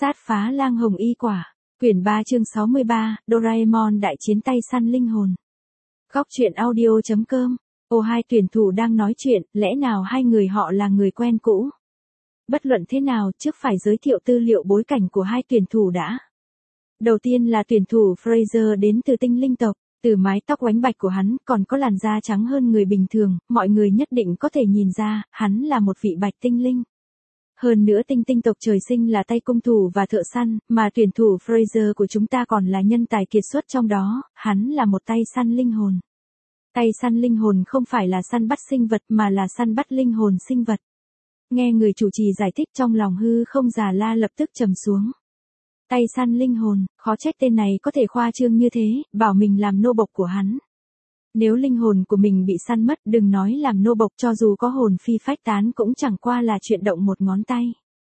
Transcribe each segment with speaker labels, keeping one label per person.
Speaker 1: Sát phá lang hồng y quả. Quyển 3 chương 63, Doraemon đại chiến tay săn linh hồn. Góc truyện audio.com. Hai tuyển thủ đang nói chuyện, lẽ nào hai người họ là người quen cũ? Bất luận thế nào, trước phải giới thiệu tư liệu bối cảnh của hai tuyển thủ đã. Đầu tiên là tuyển thủ Fraser đến từ tinh linh tộc. Từ mái tóc oánh bạch của hắn, còn có làn da trắng hơn người bình thường, mọi người nhất định có thể nhìn ra, hắn là một vị bạch tinh linh. Hơn nữa tinh tộc trời sinh là tay cung thủ và thợ săn, mà tuyển thủ Fraser của chúng ta còn là nhân tài kiệt xuất trong đó, hắn là một tay săn linh hồn. Tay săn linh hồn không phải là săn bắt sinh vật mà là săn bắt linh hồn sinh vật. Nghe người chủ trì giải thích trong lòng hư không già la lập tức trầm xuống. Tay săn linh hồn, khó trách tên này có thể khoa trương như thế, bảo mình làm nô bộc của hắn. Nếu linh hồn của mình bị săn mất, đừng nói làm nô bộc, cho dù có hồn phi phách tán cũng chẳng qua là chuyện động một ngón tay.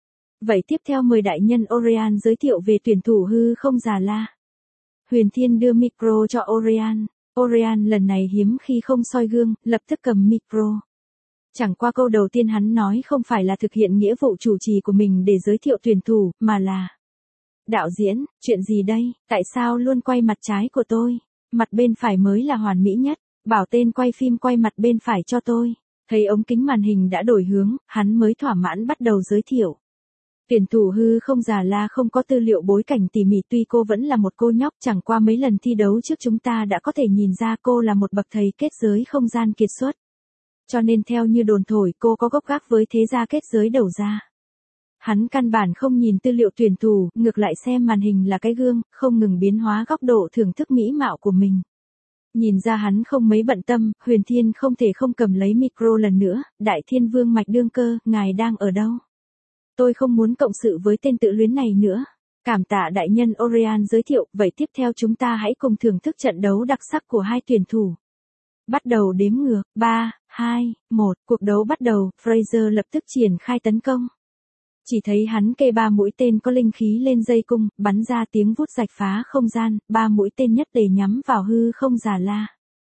Speaker 1: Vậy tiếp theo mời đại nhân Orion giới thiệu về tuyển thủ hư không già la. Huyền Thiên đưa micro cho Orion. Orion lần này hiếm khi không soi gương, lập tức cầm micro. Chẳng qua câu đầu tiên hắn nói không phải là thực hiện nghĩa vụ chủ trì của mình để giới thiệu tuyển thủ, mà là: đạo diễn, chuyện gì đây, tại sao luôn quay mặt trái của tôi? Mặt bên phải mới là hoàn mỹ nhất, bảo tên quay phim quay mặt bên phải cho tôi. Thấy ống kính màn hình đã đổi hướng, hắn mới thỏa mãn bắt đầu giới thiệu. Tuyển thủ hư không già la không có tư liệu bối cảnh tỉ mỉ, tuy cô vẫn là một cô nhóc, chẳng qua mấy lần thi đấu trước chúng ta đã có thể nhìn ra cô là một bậc thầy kết giới không gian kiệt xuất. Cho nên theo như đồn thổi, cô có gốc gác với thế gia kết giới đầu ra. Hắn căn bản không nhìn tư liệu tuyển thủ, ngược lại xem màn hình là cái gương, không ngừng biến hóa góc độ thưởng thức mỹ mạo của mình. Nhìn ra hắn không mấy bận tâm, Huyền Thiên không thể không cầm lấy micro lần nữa. Đại Thiên Vương Mạch Đương Cơ, ngài đang ở đâu? Tôi không muốn cộng sự với tên tự luyến này nữa. Cảm tạ đại nhân Orion giới thiệu, vậy tiếp theo chúng ta hãy cùng thưởng thức trận đấu đặc sắc của hai tuyển thủ. Bắt đầu đếm ngược, 3, 2, 1, cuộc đấu bắt đầu, Fraser lập tức triển khai tấn công. Chỉ thấy hắn kê 3 mũi tên có linh khí lên dây cung, bắn ra tiếng vút rạch phá không gian, 3 mũi tên nhất tề nhắm vào hư không già la.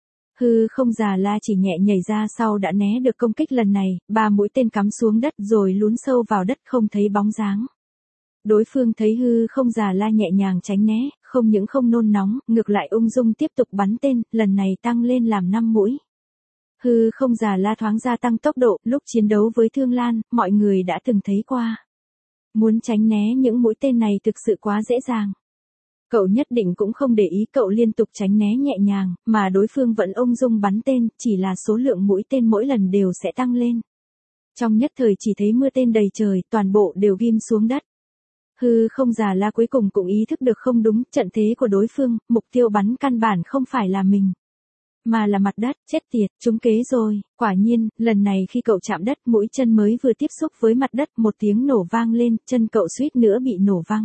Speaker 1: Hư không già la chỉ nhẹ nhảy ra sau đã né được công kích lần này, 3 mũi tên cắm xuống đất rồi lún sâu vào đất không thấy bóng dáng. Đối phương thấy hư không già la nhẹ nhàng tránh né, không những không nôn nóng, ngược lại ung dung tiếp tục bắn tên, lần này tăng lên làm 5 mũi. Hư không già la thoáng gia tăng tốc độ, lúc chiến đấu với Thương Lan, mọi người đã từng thấy qua. Muốn tránh né những mũi tên này thực sự quá dễ dàng. Cậu nhất định cũng không để ý, cậu liên tục tránh né nhẹ nhàng, mà đối phương vẫn ung dung bắn tên, chỉ là số lượng mũi tên mỗi lần đều sẽ tăng lên. Trong nhất thời chỉ thấy mưa tên đầy trời, toàn bộ đều ghim xuống đất. Hư không già la cuối cùng cũng ý thức được không đúng, trận thế của đối phương, mục tiêu bắn căn bản không phải là mình, mà là mặt đất. Chết tiệt, trúng kế rồi. Quả nhiên, lần này khi cậu chạm đất, mũi chân mới vừa tiếp xúc với mặt đất, một tiếng nổ vang lên, chân cậu suýt nữa bị nổ văng.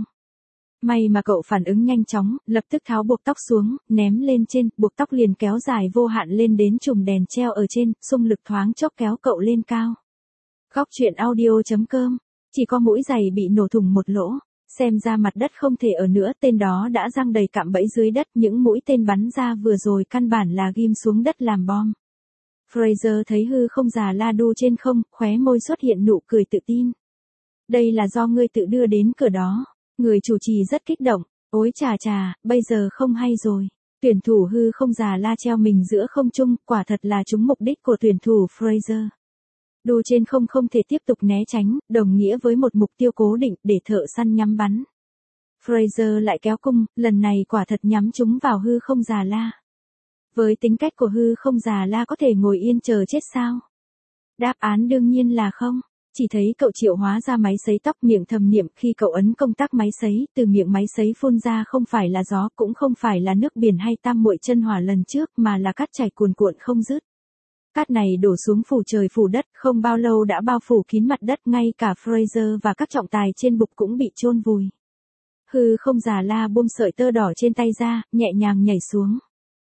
Speaker 1: May mà cậu phản ứng nhanh chóng, lập tức tháo buộc tóc xuống, ném lên trên, buộc tóc liền kéo dài vô hạn lên đến chùm đèn treo ở trên, xung lực thoáng chốc kéo cậu lên cao. Góc truyện audio.com. Chỉ có mũi giày bị nổ thủng một lỗ. Xem ra mặt đất không thể ở nữa, tên đó đã giăng đầy cạm bẫy dưới đất, những mũi tên bắn ra vừa rồi căn bản là ghim xuống đất làm bom. Fraser thấy hư không già la đu trên không, khóe môi xuất hiện nụ cười tự tin. Đây là do ngươi tự đưa đến cửa đó. Người chủ trì rất kích động, ối chà, bây giờ không hay rồi. Tuyển thủ hư không già la treo mình giữa không trung, quả thật là trúng mục đích của tuyển thủ Fraser. Đu trên không không thể tiếp tục né tránh, đồng nghĩa với một mục tiêu cố định để thợ săn nhắm bắn. Fraser lại kéo cung, lần này quả thật nhắm trúng vào hư không già la. Với tính cách của hư không già la có thể ngồi yên chờ chết sao? Đáp án đương nhiên là không. Chỉ thấy cậu triệu hóa ra máy sấy tóc, miệng thầm niệm, khi cậu ấn công tắc máy sấy, từ miệng máy sấy phun ra không phải là gió, cũng không phải là nước biển hay tam muội chân hỏa lần trước, mà là cát chảy cuồn cuộn không dứt. Cát này đổ xuống phủ trời phủ đất, không bao lâu đã bao phủ kín mặt đất, ngay cả Fraser và các trọng tài trên bục cũng bị chôn vùi. Hư không già la buông sợi tơ đỏ trên tay ra, nhẹ nhàng nhảy xuống.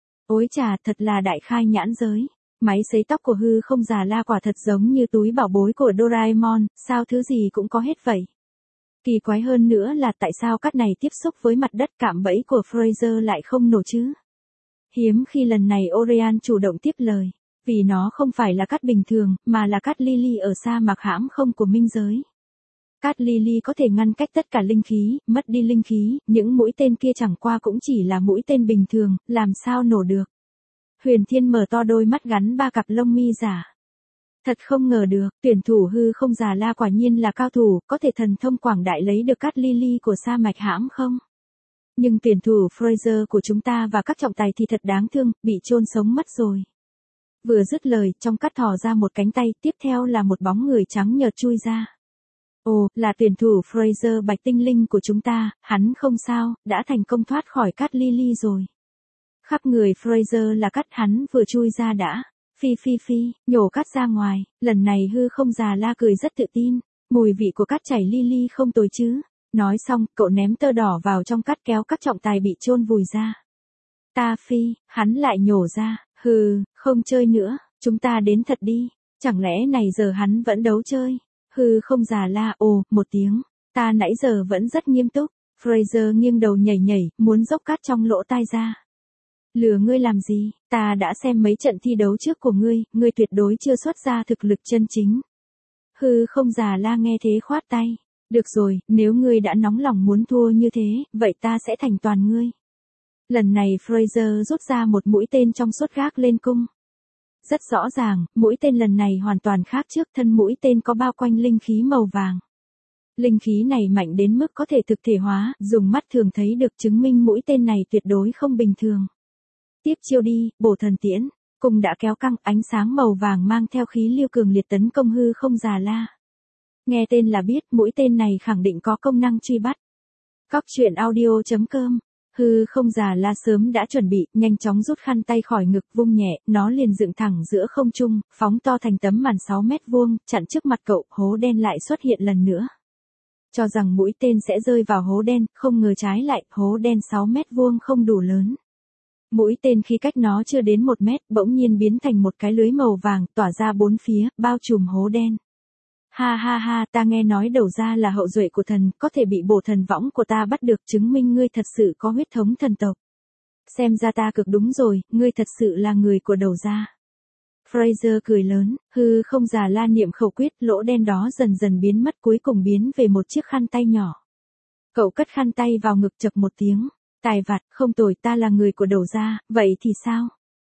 Speaker 1: Ối chà, thật là đại khai nhãn giới. Máy sấy tóc của hư không già la quả thật giống như túi bảo bối của Doraemon, sao thứ gì cũng có hết vậy. Kỳ quái hơn nữa là tại sao cát này tiếp xúc với mặt đất, cạm bẫy của Fraser lại không nổ chứ? Hiếm khi lần này Orion chủ động tiếp lời. Vì nó không phải là cát bình thường, mà là cát li li ở sa mạc hãm không của minh giới. Cát Lily có thể ngăn cách tất cả linh khí, mất đi linh khí, những mũi tên kia chẳng qua cũng chỉ là mũi tên bình thường, làm sao nổ được. Huyền Thiên mở to đôi mắt gắn ba cặp lông mi giả. Thật không ngờ được, tuyển thủ hư không Già La quả nhiên là cao thủ, có thể thần thông quảng đại lấy được Cát Lily của Sa Mạch hãm không? Nhưng tuyển thủ Fraser của chúng ta và các trọng tài thì thật đáng thương, bị chôn sống mất rồi. Vừa dứt lời, trong cắt thò ra một cánh tay, tiếp theo là một bóng người trắng nhợt chui ra. Ồ, là tuyển thủ Fraser Bạch Tinh Linh của chúng ta, hắn không sao, đã thành công thoát khỏi Cát Lily rồi. Khắp người Fraser là cắt, hắn vừa chui ra đã. Phi, nhổ cắt ra ngoài, lần này hư không Già La cười rất tự tin, mùi vị của cắt chảy Lily không tồi chứ. Nói xong, cậu ném tơ đỏ vào trong cắt kéo các trọng tài bị chôn vùi ra. Ta phi, hắn lại nhổ ra, không chơi nữa, chúng ta đến thật đi, chẳng lẽ này giờ hắn vẫn đấu chơi. Hư không Già La ồ, một tiếng, ta nãy giờ vẫn rất nghiêm túc. Fraser nghiêng đầu nhảy, muốn dốc cát trong lỗ tai ra. Lừa ngươi làm gì, ta đã xem mấy trận thi đấu trước của ngươi tuyệt đối chưa xuất ra thực lực chân chính. Hư không Già La nghe thế khoát tay. Được rồi, nếu ngươi đã nóng lòng muốn thua như thế, vậy ta sẽ thành toàn ngươi. Lần này Fraser rút ra một mũi tên trong suốt gác lên cung. Rất rõ ràng, mũi tên lần này hoàn toàn khác trước, thân mũi tên có bao quanh linh khí màu vàng. Linh khí này mạnh đến mức có thể thực thể hóa, dùng mắt thường thấy được, chứng minh mũi tên này tuyệt đối không bình thường. Tiếp chiêu đi, bổ thần tiễn. Cung đã kéo căng, ánh sáng màu vàng mang theo khí lưu cường liệt tấn công hư không Già La. Nghe tên là biết mũi tên này khẳng định có công năng truy bắt. Cóc truyện audio.com. Hư không Già La sớm đã chuẩn bị, nhanh chóng rút khăn tay khỏi ngực, vung nhẹ, nó liền dựng thẳng giữa không trung, phóng to thành tấm màn 6 mét vuông, chặn trước mặt cậu, hố đen lại xuất hiện lần nữa. Cho rằng mũi tên sẽ rơi vào hố đen, không ngờ trái lại, hố đen 6 mét vuông không đủ lớn. Mũi tên khi cách nó chưa đến 1 mét, bỗng nhiên biến thành một cái lưới màu vàng, tỏa ra bốn phía, bao trùm hố đen. Ha, ta nghe nói đầu ra là hậu duệ của thần, có thể bị bổ thần võng của ta bắt được, chứng minh ngươi thật sự có huyết thống thần tộc. Xem ra ta cực đúng rồi, ngươi thật sự là người của đầu ra. Fraser cười lớn, hư không Già La niệm khẩu quyết, lỗ đen đó dần dần biến mất, cuối cùng biến về một chiếc khăn tay nhỏ. Cậu cất khăn tay vào ngực, chậc một tiếng. Tài vặt, không tồi, ta là người của đầu ra, vậy thì sao?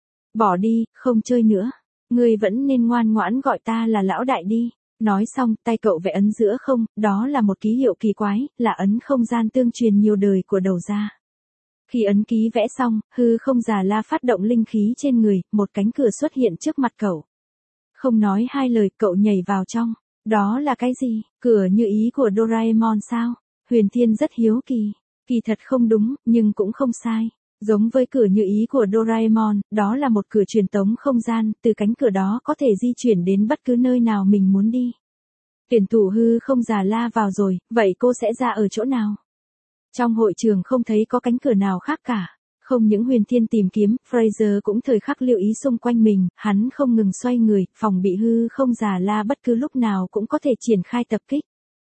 Speaker 1: Bỏ đi, không chơi nữa. Ngươi vẫn nên ngoan ngoãn gọi ta là lão đại đi. Nói xong, tay cậu vẽ ấn giữa không, đó là một ký hiệu kỳ quái, là ấn không gian tương truyền nhiều đời của đầu ra. Khi ấn ký vẽ xong, hư không Già La phát động linh khí trên người, một cánh cửa xuất hiện trước mặt cậu. Không nói hai lời, cậu nhảy vào trong. Đó là cái gì? Cửa như ý của Doraemon sao? Huyền Thiên rất hiếu kỳ. Kỳ thật không đúng, nhưng cũng không sai. Giống với cửa như ý của Doraemon, đó là một cửa truyền tống không gian, từ cánh cửa đó có thể di chuyển đến bất cứ nơi nào mình muốn đi. Tuyển thủ hư không Già La vào rồi, vậy cô sẽ ra ở chỗ nào? Trong hội trường không thấy có cánh cửa nào khác cả. Không những Huyền Thiên tìm kiếm, Fraser cũng thời khắc lưu ý xung quanh mình, hắn không ngừng xoay người, phòng bị hư không Già La bất cứ lúc nào cũng có thể triển khai tập kích.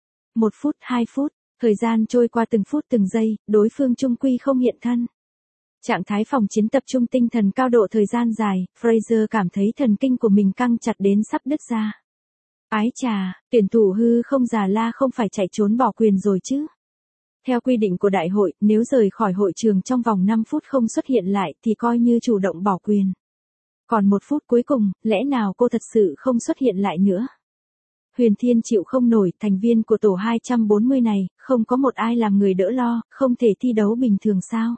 Speaker 1: 1 phút, 2 phút, thời gian trôi qua từng phút từng giây, đối phương chung quy không hiện thân. Trạng thái phòng chiến tập trung tinh thần cao độ thời gian dài, Fraser cảm thấy thần kinh của mình căng chặt đến sắp đứt ra. Ái chà, tuyển thủ hư không Già La không phải chạy trốn bỏ quyền rồi chứ? Theo quy định của đại hội, nếu rời khỏi hội trường trong vòng 5 phút không xuất hiện lại thì coi như chủ động bỏ quyền. Còn 1 phút cuối cùng, lẽ nào cô thật sự không xuất hiện lại nữa? Huyền Thiên chịu không nổi, thành viên của tổ 240 này, không có một ai làm người đỡ lo, không thể thi đấu bình thường sao?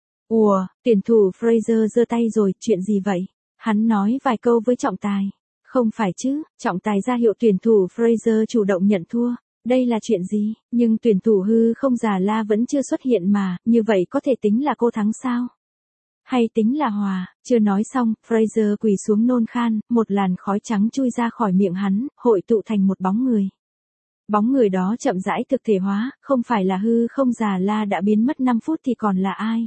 Speaker 1: Ủa, tuyển thủ Fraser giơ tay rồi, chuyện gì vậy? Hắn nói vài câu với trọng tài. Không phải chứ, trọng tài ra hiệu tuyển thủ Fraser chủ động nhận thua. Đây là chuyện gì? Nhưng tuyển thủ hư không Già La vẫn chưa xuất hiện mà, như vậy có thể tính là cô thắng sao? Hay tính là hòa? Chưa nói xong, Fraser quỳ xuống nôn khan, một làn khói trắng chui ra khỏi miệng hắn, hội tụ thành một bóng người. Bóng người đó chậm rãi thực thể hóa, không phải là hư không Già La đã biến mất 5 phút thì còn là ai?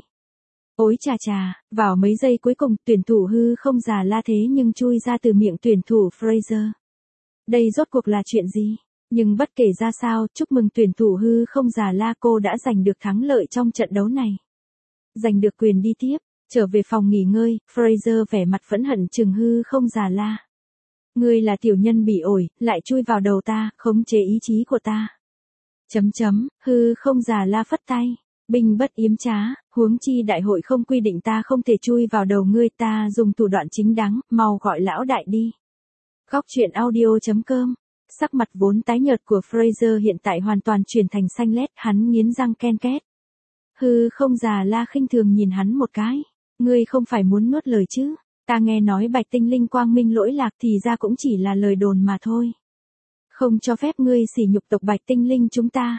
Speaker 1: Ôi chà, vào mấy giây cuối cùng, tuyển thủ hư không Già La thế nhưng chui ra từ miệng tuyển thủ Fraser. Đây rốt cuộc là chuyện gì? Nhưng bất kể ra sao, chúc mừng tuyển thủ hư không Già La, cô đã giành được thắng lợi trong trận đấu này. Giành được quyền đi tiếp, trở về phòng nghỉ ngơi, Fraser vẻ mặt phẫn hận trừng hư không Già La. Ngươi là tiểu nhân bỉ ổi, lại chui vào đầu ta, khống chế ý chí của ta. Hư không già la phất tay. Binh bất yếm trá, huống chi đại hội không quy định ta không thể chui vào đầu ngươi, ta dùng thủ đoạn chính đáng, mau gọi lão đại đi. Góc truyện audio.com. Sắc mặt vốn tái nhợt của Fraser hiện tại hoàn toàn chuyển thành xanh lét, hắn nghiến răng ken két. Hư không già la khinh thường nhìn hắn một cái. Ngươi không phải muốn nuốt lời chứ? Ta nghe nói Bạch Tinh Linh quang minh lỗi lạc thì ra cũng chỉ là lời đồn mà thôi. Không cho phép ngươi sỉ nhục tộc Bạch Tinh Linh chúng ta.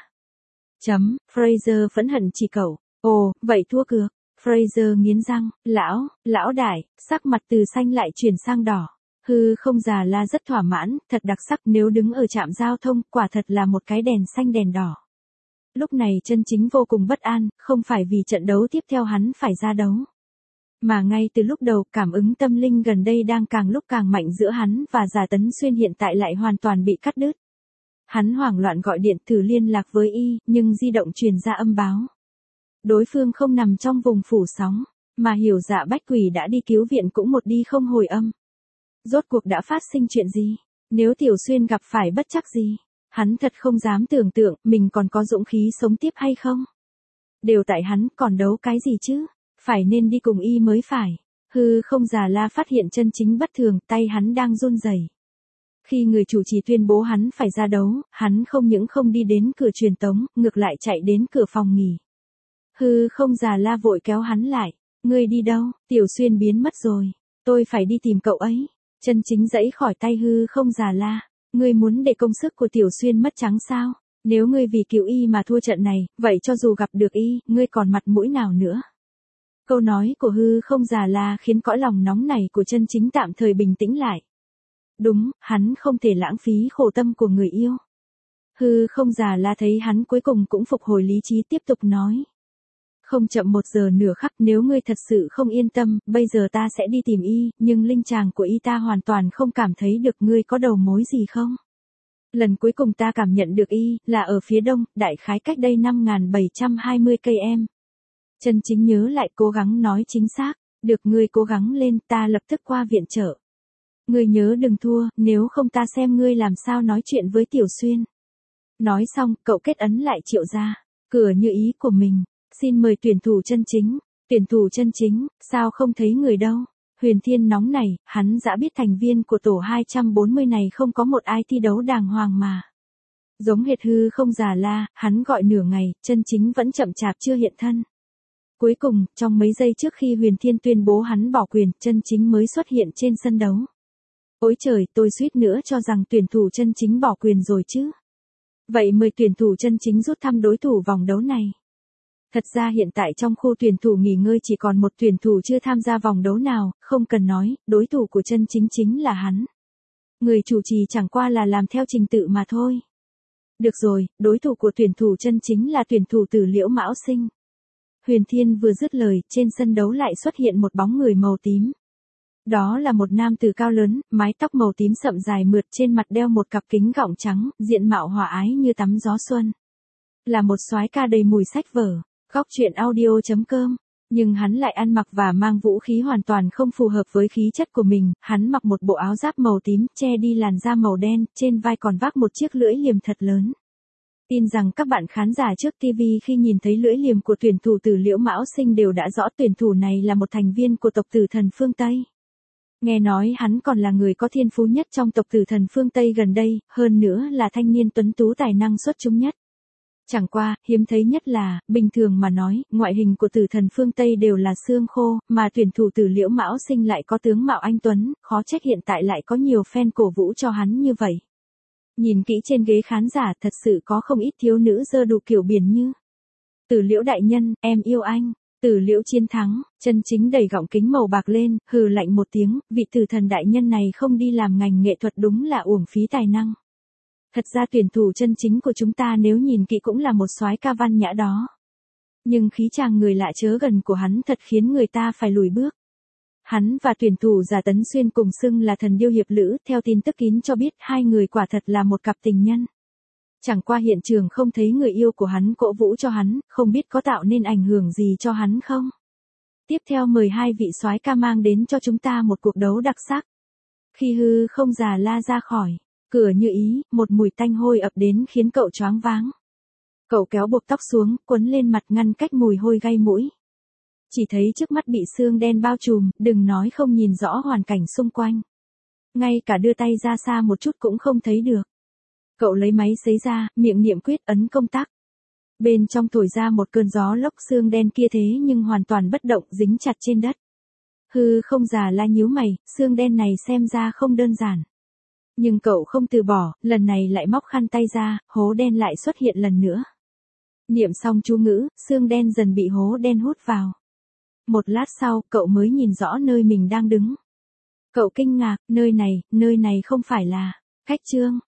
Speaker 1: Fraser phẫn hận chỉ cậu. Ồ, vậy thua cược. Fraser nghiến răng, lão đại, sắc mặt từ xanh lại chuyển sang đỏ. Hư không già la rất thỏa mãn, thật đặc sắc, nếu đứng ở trạm giao thông, quả thật là một cái đèn xanh đèn đỏ. Lúc này chân chính vô cùng bất an, không phải vì trận đấu tiếp theo hắn phải ra đấu. Mà ngay từ lúc đầu, cảm ứng tâm linh gần đây đang càng lúc càng mạnh giữa hắn và Giả Tấn Xuyên hiện tại lại hoàn toàn bị cắt đứt. Hắn hoảng loạn gọi điện thử liên lạc với y, nhưng di động truyền ra âm báo. Đối phương không nằm trong vùng phủ sóng, mà Hiểu Dạ Bách Quỷ đã đi cứu viện cũng một đi không hồi âm. Rốt cuộc đã phát sinh chuyện gì? Nếu Tiểu Xuyên gặp phải bất trắc gì? Hắn thật không dám tưởng tượng mình còn có dũng khí sống tiếp hay không? Đều tại hắn, còn đấu cái gì chứ? Phải nên đi cùng y mới phải. Hư không già la phát hiện chân chính bất thường, tay hắn đang run rẩy. Khi người chủ trì tuyên bố hắn phải ra đấu, hắn không những không đi đến cửa truyền tống, ngược lại chạy đến cửa phòng nghỉ. Hư không già la vội kéo hắn lại. Ngươi đi đâu? Tiểu Xuyên biến mất rồi. Tôi phải đi tìm cậu ấy. Chân chính giãy khỏi tay hư không già la. Ngươi muốn để công sức của Tiểu Xuyên mất trắng sao? Nếu ngươi vì cứu y mà thua trận này, vậy cho dù gặp được y, ngươi còn mặt mũi nào nữa? Câu nói của hư không già la khiến cõi lòng nóng này của chân chính tạm thời bình tĩnh lại. Đúng, hắn không thể lãng phí khổ tâm của người yêu. Hư không già la thấy hắn cuối cùng cũng phục hồi lý trí, tiếp tục nói. Không chậm 1 giờ nửa khắc, nếu ngươi thật sự không yên tâm, bây giờ ta sẽ đi tìm y, nhưng linh tràng của y ta hoàn toàn không cảm thấy được, ngươi có đầu mối gì không? Lần cuối cùng ta cảm nhận được y, là ở phía đông, đại khái cách đây 5.720 cây em. Chân chính nhớ lại, cố gắng nói chính xác. Được, ngươi cố gắng lên, ta lập tức qua viện trợ. Ngươi nhớ đừng thua, nếu không ta xem ngươi làm sao nói chuyện với Tiểu Xuyên. Nói xong, cậu kết ấn lại Triệu gia. Cửa như ý của mình. Xin mời tuyển thủ chân chính. Tuyển thủ chân chính, sao không thấy người đâu? Huyền Thiên nóng này, hắn đã biết thành viên của tổ 240 này không có một ai thi đấu đàng hoàng mà. Giống hệt hư không già la, hắn gọi nửa ngày, chân chính vẫn chậm chạp chưa hiện thân. Cuối cùng, trong mấy giây trước khi Huyền Thiên tuyên bố hắn bỏ quyền, chân chính mới xuất hiện trên sân đấu. Ôi trời, tôi suýt nữa cho rằng tuyển thủ chân chính bỏ quyền rồi chứ. Vậy mời tuyển thủ chân chính rút thăm đối thủ vòng đấu này. Thật ra hiện tại trong khu tuyển thủ nghỉ ngơi chỉ còn một tuyển thủ chưa tham gia vòng đấu nào, không cần nói, đối thủ của chân chính chính là hắn. Người chủ trì chẳng qua là làm theo trình tự mà thôi. Được rồi, đối thủ của tuyển thủ chân chính là tuyển thủ Tử Liễu Mão Sinh. Huyền Thiên vừa dứt lời, trên sân đấu lại xuất hiện một bóng người màu tím. Đó là một nam tử cao lớn, mái tóc màu tím sậm dài mượt, trên mặt đeo một cặp kính gọng trắng, diện mạo hòa ái như tắm gió xuân. Là một soái ca đầy mùi sách vở. Góc truyện audio.com. Nhưng hắn lại ăn mặc và mang vũ khí hoàn toàn không phù hợp với khí chất của mình, hắn mặc một bộ áo giáp màu tím, che đi làn da màu đen, trên vai còn vác một chiếc lưỡi liềm thật lớn. Tin rằng các bạn khán giả trước TV khi nhìn thấy lưỡi liềm của tuyển thủ Tử Liễu Mão Sinh đều đã rõ tuyển thủ này là một thành viên của tộc Tử Thần phương Tây. Nghe nói hắn còn là người có thiên phú nhất trong tộc Tử Thần phương Tây gần đây, hơn nữa là thanh niên tuấn tú tài năng xuất chúng nhất. Chẳng qua, hiếm thấy nhất là, bình thường mà nói, ngoại hình của Tử Thần phương Tây đều là xương khô, mà tuyển thủ Tử Liễu Mão Sinh lại có tướng mạo anh tuấn, khó trách hiện tại lại có nhiều fan cổ vũ cho hắn như vậy. Nhìn kỹ trên ghế khán giả, thật sự có không ít thiếu nữ dơ đủ kiểu biển như. Tử Liễu đại nhân, em yêu anh. Tử Liễu chiến thắng, chân chính đẩy gọng kính màu bạc lên, hừ lạnh một tiếng, vị Tử Thần đại nhân này không đi làm ngành nghệ thuật đúng là uổng phí tài năng. Thật ra tuyển thủ chân chính của chúng ta nếu nhìn kỹ cũng là một soái ca văn nhã đó. Nhưng khí chàng người lạ chớ gần của hắn thật khiến người ta phải lùi bước. Hắn và tuyển thủ Giả Tấn Xuyên cùng xưng là thần điêu hiệp lữ, theo tin tức kín cho biết hai người quả thật là một cặp tình nhân. Chẳng qua hiện trường không thấy người yêu của hắn cổ vũ cho hắn, không biết có tạo nên ảnh hưởng gì cho hắn không. Tiếp theo mời hai vị soái ca mang đến cho chúng ta một cuộc đấu đặc sắc. Khi hư không già la ra khỏi cửa như ý, một mùi tanh hôi ập đến khiến cậu choáng váng. Cậu kéo buộc tóc xuống, quấn lên mặt ngăn cách mùi hôi gây mũi. Chỉ thấy trước mắt bị sương đen bao trùm, đừng nói không nhìn rõ hoàn cảnh xung quanh. Ngay cả đưa tay ra xa một chút cũng không thấy được. Cậu lấy máy sấy ra, miệng niệm quyết ấn công tắc. Bên trong thổi ra một cơn gió lốc, sương đen kia thế nhưng hoàn toàn bất động, dính chặt trên đất. Hư không già la nhíu mày, sương đen này xem ra không đơn giản. Nhưng cậu không từ bỏ, lần này lại móc khăn tay ra, hố đen lại xuất hiện lần nữa. Niệm xong chú ngữ, sương đen dần bị hố đen hút vào. Một lát sau, cậu mới nhìn rõ nơi mình đang đứng. Cậu kinh ngạc, nơi này không phải là khách trương.